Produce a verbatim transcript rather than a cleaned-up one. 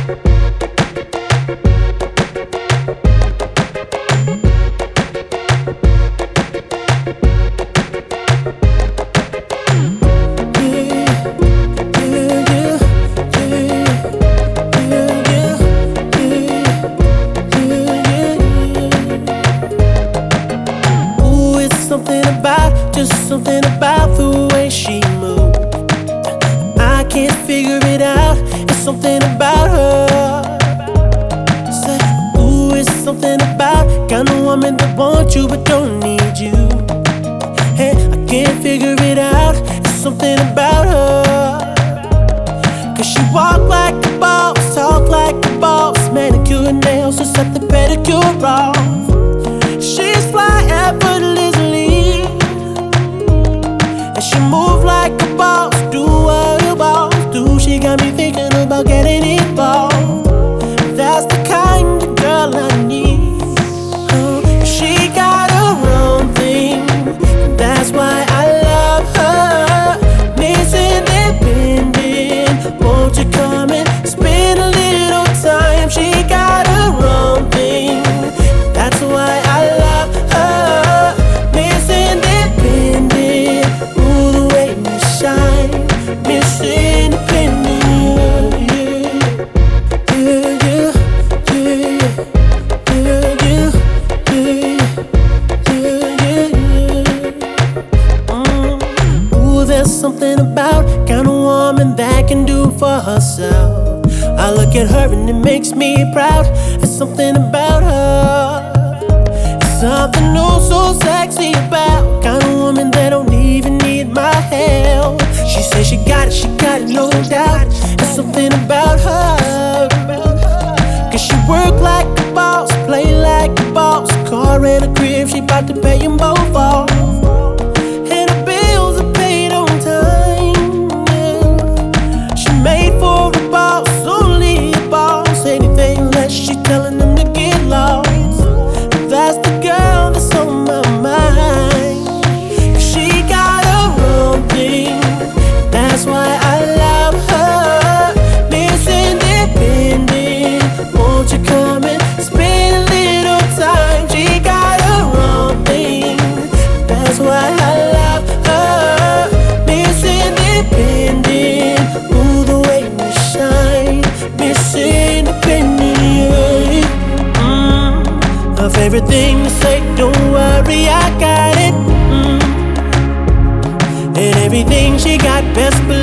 Just something about the way she moves. I can't figure it out. It's something about her. Say, ooh, it's something about kind of woman that wants you but don't need you. Hey, I can't figure it out. It's something about her. Cause she walk like a boss, talk like a boss, manicure and nails to set the pedicure off. She's fly effortlessly, and she move like a boss, do what a boss do. She got me thinking about getting involved. That's the kind of girl I need. Oh, she got her own thing, that's why I love her. Miss Independent, won't you come and spend a little time? She got her own thing, that's why I love her. Miss Independent, ooh, the way you shine. Miss Independent, yeah, yeah, yeah, yeah, yeah, yeah, yeah, yeah. Mm. Ooh, there's something about kind of woman that can do for herself. I look at her and it makes me proud. There's something about her. Something new so sexy about kind of woman that don't even need my help. She says she got it, she got it, no doubt. There's something about her. Cause she work like a boss, play like a boss. Car and a crib, she bout to pay them both off. And her bills are paid on time, yeah. She made for a boss, only a boss. Anything less, she telling them to get lost. That's the girl that's on my mind. She got her own thing, that's why I love her. Miss Independent, won't you come and spend a little time? She got her own thing, that's why I love her. Miss Independent, ooh, the way you shine. Miss Independent, yeah. Mm. Her favorite thing to say, don't worry, I got it. Mm. And everything she got, best believe